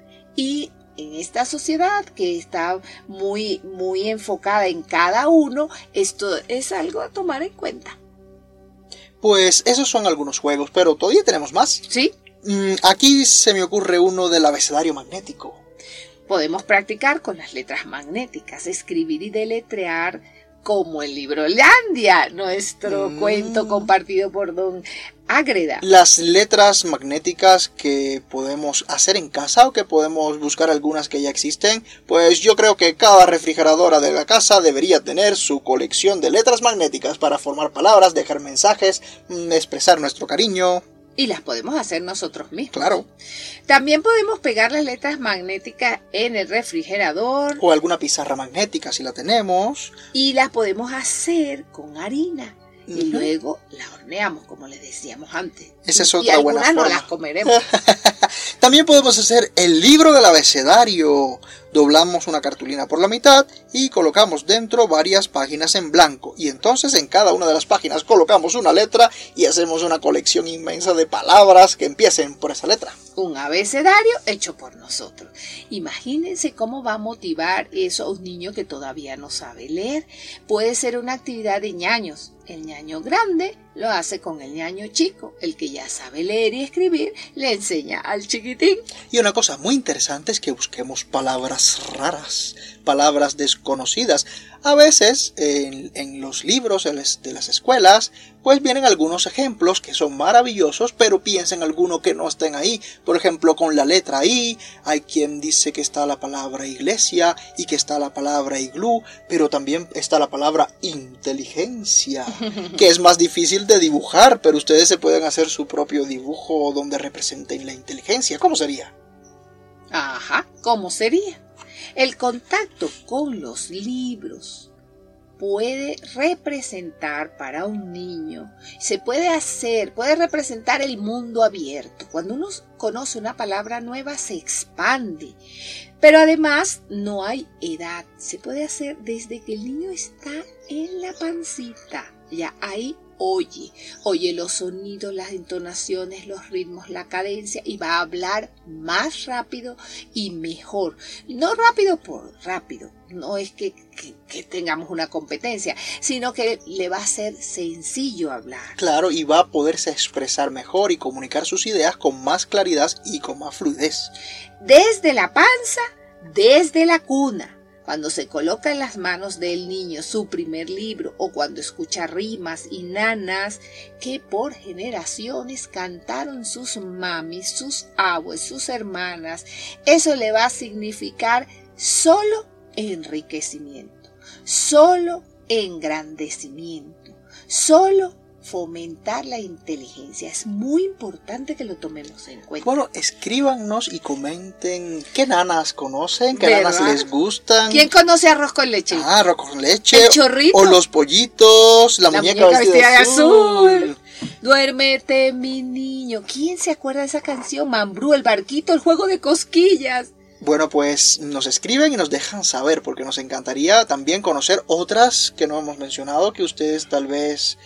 Y en esta sociedad que está muy enfocada en cada uno, esto es algo a tomar en cuenta. Pues esos son algunos juegos, pero todavía tenemos más. ¿Sí? Aquí se me ocurre uno del abecedario magnético. Podemos practicar con las letras magnéticas, escribir y deletrear como el libro Landia, nuestro cuento compartido por don Ágreda. Las letras magnéticas que podemos hacer en casa o que podemos buscar algunas que ya existen, pues yo creo que cada refrigeradora de la casa debería tener su colección de letras magnéticas para formar palabras, dejar mensajes, expresar nuestro cariño. Y las podemos hacer nosotros mismos. Claro. También podemos pegar las letras magnéticas en el refrigerador. O alguna pizarra magnética si la tenemos. Y las podemos hacer con harina. Y luego la horneamos, como les decíamos antes. Esa es otra buena forma. Y algunas no las comeremos. También podemos hacer el libro del abecedario. Doblamos una cartulina por la mitad y colocamos dentro varias páginas en blanco. Y entonces en cada una de las páginas colocamos una letra y hacemos una colección inmensa de palabras que empiecen por esa letra. Un abecedario hecho por nosotros. Imagínense cómo va a motivar eso a un niño que todavía no sabe leer. Puede ser una actividad de ñaños. El ñaño grande lo hace con el ñaño chico. El que ya sabe leer y escribir le enseña al chiquitín. Y una cosa muy interesante es que busquemos palabras raras, palabras desconocidas. A veces en los libros de las escuelas pues vienen algunos ejemplos que son maravillosos, pero piensen alguno que no estén ahí. Por ejemplo, con la letra I, hay quien dice que está la palabra iglesia y que está la palabra iglú, pero también está la palabra inteligencia, que es más difícil de dibujar, pero ustedes se pueden hacer su propio dibujo donde representen la inteligencia. ¿Cómo sería? Ajá, ¿cómo sería? El contacto con los libros puede representar para un niño, puede representar el mundo abierto. Cuando uno conoce una palabra nueva se expande, pero además no hay edad. Se puede hacer desde que el niño está en la pancita, ya ahí oye los sonidos, las entonaciones, los ritmos, la cadencia y va a hablar más rápido y mejor. No rápido por rápido, no es que tengamos una competencia, sino que le va a ser sencillo hablar. Claro, y va a poderse expresar mejor y comunicar sus ideas con más claridad y con más fluidez. Desde la panza, desde la cuna. Cuando se coloca en las manos del niño su primer libro o cuando escucha rimas y nanas que por generaciones cantaron sus mamis, sus abuelos, sus hermanas, eso le va a significar solo enriquecimiento, solo engrandecimiento, solo fomentar la inteligencia. Es muy importante que lo tomemos en cuenta. Bueno, escríbanos y comenten qué nanas conocen, qué ¿verdad? nanas les gustan. ¿Quién conoce arroz con leche? Arroz con leche. El chorrito. O los pollitos, la muñeca vestida de azul. Duérmete, mi niño. ¿Quién se acuerda de esa canción? Mambrú, el barquito, el juego de cosquillas. Bueno, pues nos escriben y nos dejan saber, porque nos encantaría también conocer otras que no hemos mencionado, que ustedes tal vez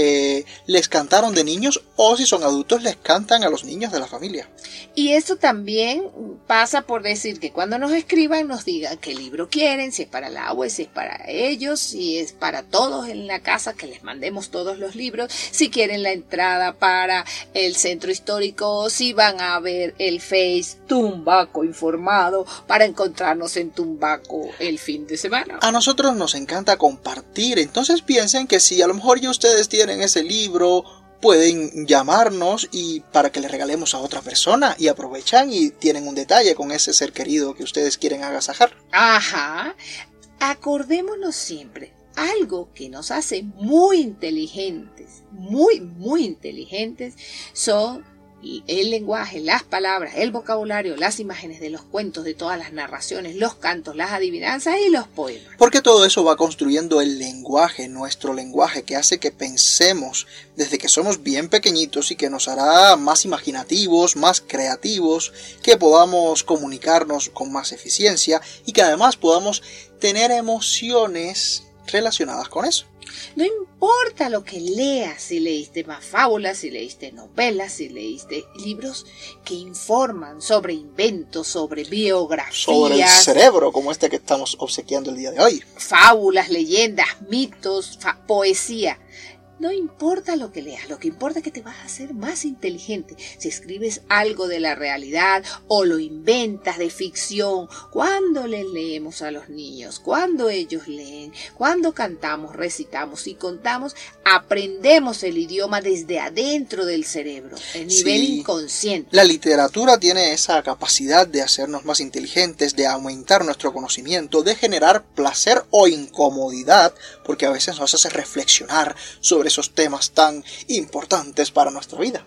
les cantaron de niños, o si son adultos les cantan a los niños de la familia. Y esto también pasa por decir que cuando nos escriban nos digan qué libro quieren, si es para el agua, si es para ellos, si es para todos en la casa, que les mandemos todos los libros, si quieren la entrada para el centro histórico, si van a ver el Face Tumbaco Informado para encontrarnos en Tumbaco el fin de semana. A nosotros nos encanta compartir, entonces piensen que si a lo mejor ya ustedes tienen ese libro, pueden llamarnos y para que le regalemos a otra persona, y aprovechan y tienen un detalle con ese ser querido que ustedes quieren agasajar. Ajá. Acordémonos siempre, algo que nos hace muy inteligentes, muy inteligentes, son el lenguaje, las palabras, el vocabulario, las imágenes de los cuentos, de todas las narraciones, los cantos, las adivinanzas y los poemas. Porque todo eso va construyendo el lenguaje, nuestro lenguaje, que hace que pensemos desde que somos bien pequeñitos y que nos hará más imaginativos, más creativos, que podamos comunicarnos con más eficiencia y que además podamos tener emociones relacionadas con eso. No importa lo que leas, si leíste más fábulas, si leíste novelas, si leíste libros que informan sobre inventos, sobre biografías, sobre el cerebro, como este que estamos obsequiando el día de hoy. Fábulas, leyendas, mitos, poesía. No importa lo que leas, lo que importa es que te vas a hacer más inteligente. Si escribes algo de la realidad o lo inventas de ficción, cuando les leemos a los niños, cuando ellos leen, cuando cantamos, recitamos y contamos, aprendemos el idioma desde adentro del cerebro, el nivel inconsciente. La literatura tiene esa capacidad de hacernos más inteligentes, de aumentar nuestro conocimiento, de generar placer o incomodidad, porque a veces nos hace reflexionar sobre esos temas tan importantes para nuestra vida.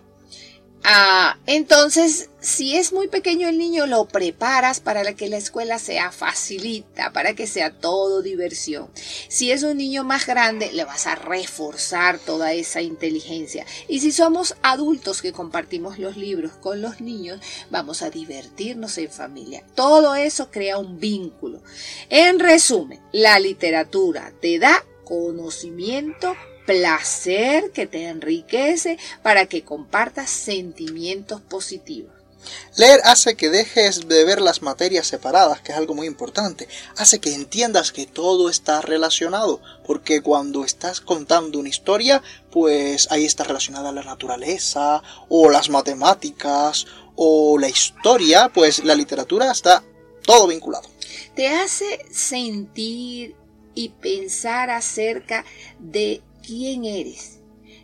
Entonces, si es muy pequeño el niño, lo preparas para que la escuela sea facilita, para que sea todo diversión. Si es un niño más grande, le vas a reforzar toda esa inteligencia. Y si somos adultos que compartimos los libros con los niños, vamos a divertirnos en familia. Todo eso crea un vínculo. En resumen, la literatura te da conocimiento, placer que te enriquece para que compartas sentimientos positivos. Leer hace que dejes de ver las materias separadas, que es algo muy importante. Hace que entiendas que todo está relacionado, porque cuando estás contando una historia, pues ahí está relacionada la naturaleza, o las matemáticas, o la historia, pues la literatura está todo vinculado. Te hace sentir y pensar acerca de quién eres,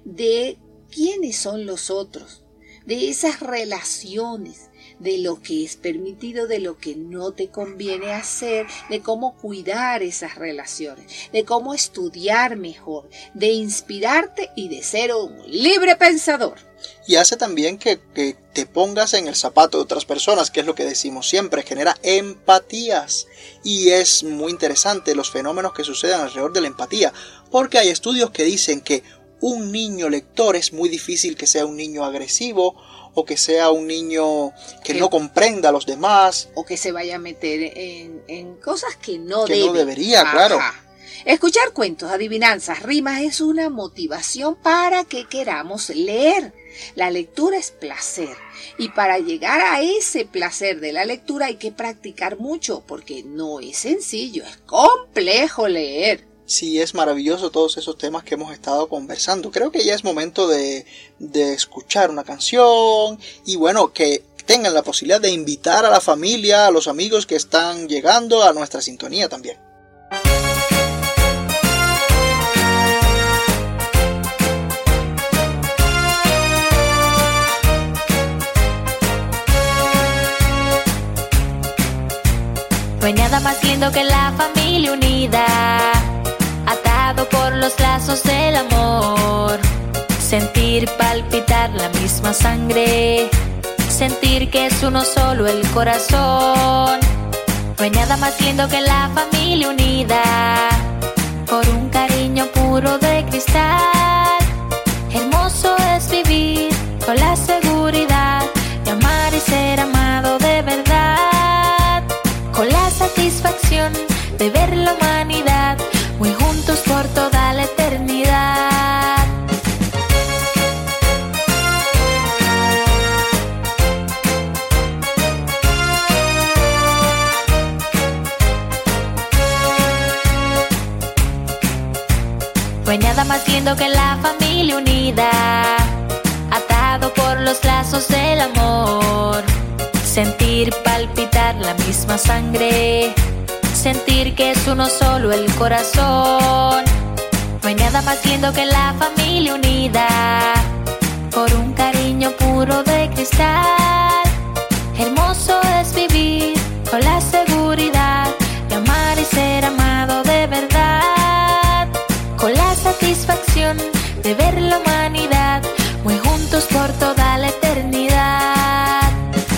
de quiénes son los otros, de esas relaciones, de lo que es permitido, de lo que no te conviene hacer, de cómo cuidar esas relaciones, de cómo estudiar mejor, de inspirarte y de ser un libre pensador. Y hace también que te pongas en el zapato de otras personas, que es lo que decimos siempre, genera empatías. Y es muy interesante los fenómenos que suceden alrededor de la empatía, porque hay estudios que dicen que un niño lector es muy difícil que sea un niño agresivo, o que sea un niño que no comprenda a los demás, o que se vaya a meter en cosas que no debería. Ajá. Claro. Escuchar cuentos, adivinanzas, rimas es una motivación para que queramos leer. La lectura es placer, y para llegar a ese placer de la lectura hay que practicar mucho, porque no es sencillo, es complejo leer. Sí, es maravilloso todos esos temas que hemos estado conversando. Creo que ya es momento de escuchar una canción y bueno, que tengan la posibilidad de invitar a la familia, a los amigos que están llegando a nuestra sintonía también. No hay nada más lindo que la familia unida, atado por los lazos del amor. sentir palpitar la misma sangre, sentir que es uno solo el corazón. No hay nada más lindo que la familia unida por un cariño puro de cristal. Hermoso es vivir con la seguridad de amar y ser amado de verdad, con la satisfacción de ver la humanidad muy juntos por toda la eternidad. No hay nada más lindo que la familia unida, atado por los lazos del amor, sentir palpitar la misma sangre, sentir que es uno solo el corazón. No hay nada más lindo que la familia unida por un cariño puro de cristal. Hermoso es vivir con la seguridad de amar y ser amado de verdad, con la satisfacción de ver la humanidad muy juntos por toda la eternidad.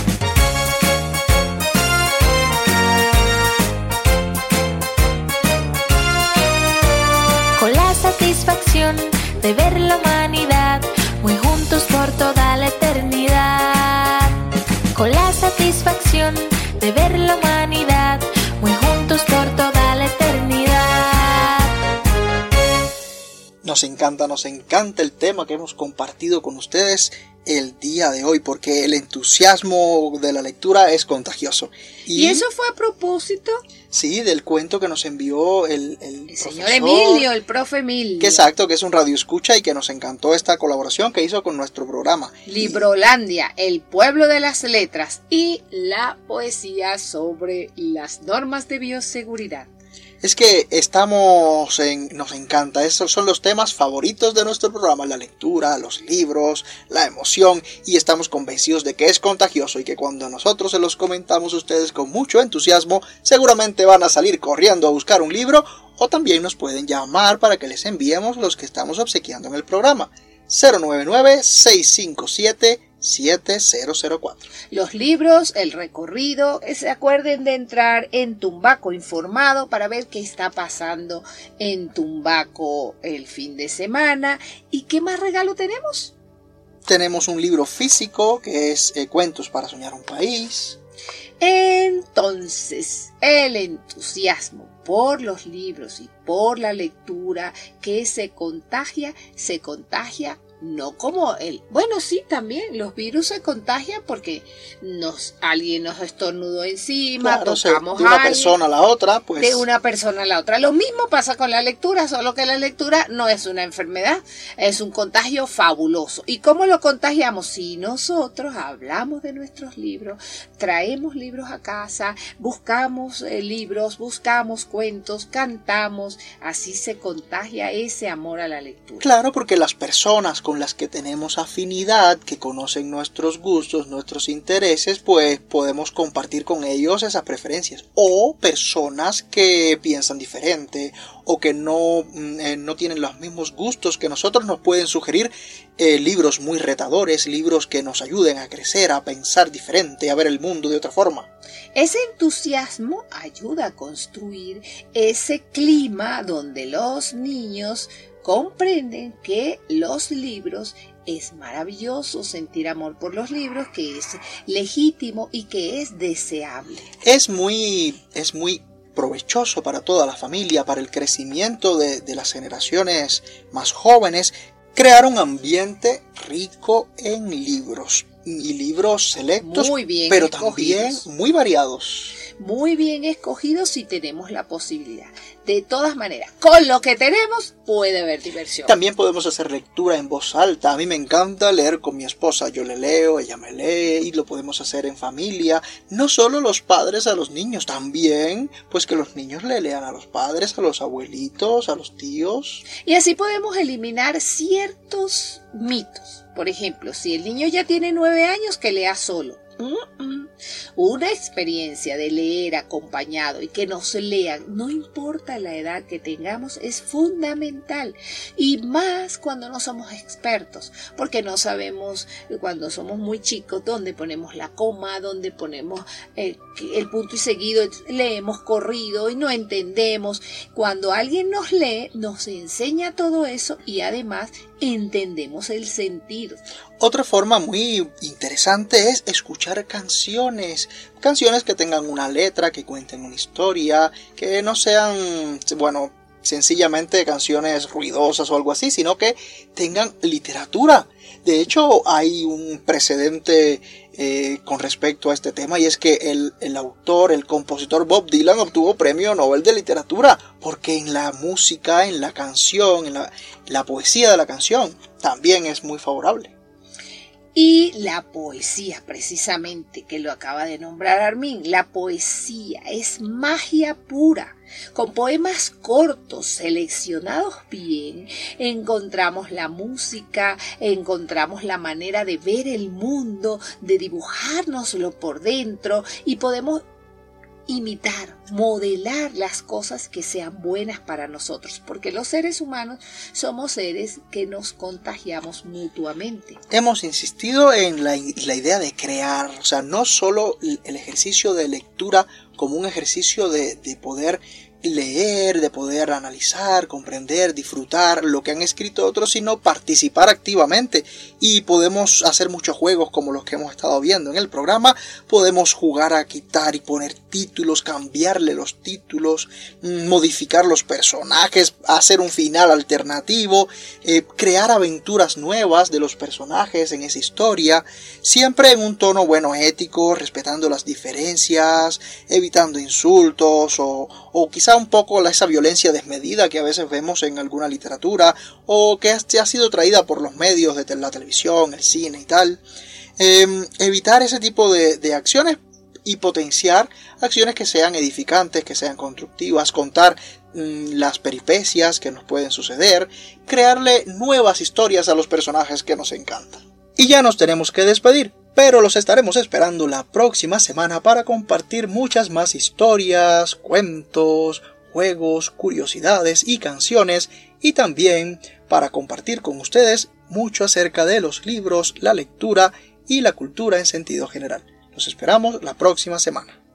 Con la satisfacción de ver la humanidad muy juntos por toda la eternidad. Con la satisfacción de ver la humanidad muy juntos por toda la eternidad. Nos encanta el tema que hemos compartido con ustedes el día de hoy, porque el entusiasmo de la lectura es contagioso. ¿Y eso fue a propósito? Sí, del cuento que nos envió el señor Emilio, el profe Emilio. Que exacto, que es un radioescucha y que nos encantó esta colaboración que hizo con nuestro programa. Librolandia, el pueblo de las letras y la poesía sobre las normas de bioseguridad. Es que nos encanta, esos son los temas favoritos de nuestro programa, la lectura, los libros, la emoción, y estamos convencidos de que es contagioso y que cuando nosotros se los comentamos a ustedes con mucho entusiasmo, seguramente van a salir corriendo a buscar un libro, o también nos pueden llamar para que les enviemos los que estamos obsequiando en el programa. 099-657-7004. Los libros, el recorrido, se acuerden de entrar en Tumbaco Informado para ver qué está pasando en Tumbaco el fin de semana. ¿Y qué más regalo tenemos? Tenemos un libro físico que es Cuentos para soñar un país. Entonces, el entusiasmo por los libros y por la lectura que se contagia no como bueno, sí, también los virus se contagian porque alguien nos estornudó encima, claro, tocamos de una persona a la otra, pues. De una persona a la otra. Lo mismo pasa con la lectura, solo que la lectura no es una enfermedad, es un contagio fabuloso. ¿Y cómo lo contagiamos? Si nosotros hablamos de nuestros libros, traemos libros a casa, buscamos libros, buscamos cuentos, cantamos, así se contagia ese amor a la lectura. Claro, porque las personas con las que tenemos afinidad, que conocen nuestros gustos, nuestros intereses, pues podemos compartir con ellos esas preferencias. O personas que piensan diferente o que no tienen los mismos gustos que nosotros, nos pueden sugerir libros muy retadores, libros que nos ayuden a crecer, a pensar diferente, a ver el mundo de otra forma. Ese entusiasmo ayuda a construir ese clima donde los niños comprenden que los libros es maravilloso, sentir amor por los libros, que es legítimo y que es deseable. Es muy provechoso para toda la familia, para el crecimiento de las generaciones más jóvenes, crear un ambiente rico en libros y libros selectos, muy bien pero escogidos. También muy variados. Muy bien escogidos si tenemos la posibilidad. De todas maneras, con lo que tenemos puede haber diversión. También podemos hacer lectura en voz alta. A mí me encanta leer con mi esposa. Yo le leo, ella me lee y lo podemos hacer en familia. No solo los padres a los niños, también pues que los niños le lean a los padres, a los abuelitos, a los tíos. Y así podemos eliminar ciertos mitos. Por ejemplo, si el niño ya tiene 9 años, que lea solo. Una experiencia de leer acompañado y que nos lean, no importa la edad que tengamos, es fundamental. Y más cuando no somos expertos, porque no sabemos cuando somos muy chicos dónde ponemos la coma, dónde ponemos el punto y seguido, leemos corrido y no entendemos. Cuando alguien nos lee, nos enseña todo eso y además entendemos el sentido. Otra forma muy interesante es escuchar canciones que tengan una letra, que cuenten una historia, que no sean, bueno, sencillamente canciones ruidosas o algo así, sino que tengan literatura. De hecho, hay un precedente con respecto a este tema, y es que el autor, el compositor Bob Dylan obtuvo premio Nobel de Literatura, porque en la música, en la canción, en la poesía de la canción, también es muy favorable. Y la poesía, precisamente, que lo acaba de nombrar Armin, la poesía es magia pura. Con poemas cortos, seleccionados bien, encontramos la música, encontramos la manera de ver el mundo, de dibujárnoslo por dentro y podemos imitar, modelar las cosas que sean buenas para nosotros, porque los seres humanos somos seres que nos contagiamos mutuamente. Hemos insistido en la idea de crear, o sea, no solo el ejercicio de lectura como un ejercicio de poder leer, de poder analizar, comprender, disfrutar lo que han escrito otros, sino participar activamente. Y podemos hacer muchos juegos como los que hemos estado viendo en el programa. Podemos jugar a quitar y poner títulos, cambiarle los títulos, modificar los personajes, hacer un final alternativo, crear aventuras nuevas de los personajes en esa historia, siempre en un tono bueno, ético, respetando las diferencias, evitando insultos o quizá un poco esa violencia desmedida que a veces vemos en alguna literatura o que ha sido traída por los medios de la televisión, el cine y tal. Evitar ese tipo de acciones y potenciar acciones que sean edificantes, que sean constructivas, contar las peripecias que nos pueden suceder, crearle nuevas historias a los personajes que nos encantan. Y ya nos tenemos que despedir, pero los estaremos esperando la próxima semana para compartir muchas más historias, cuentos, juegos, curiosidades y canciones, y también para compartir con ustedes mucho acerca de los libros, la lectura y la cultura en sentido general. Los esperamos la próxima semana.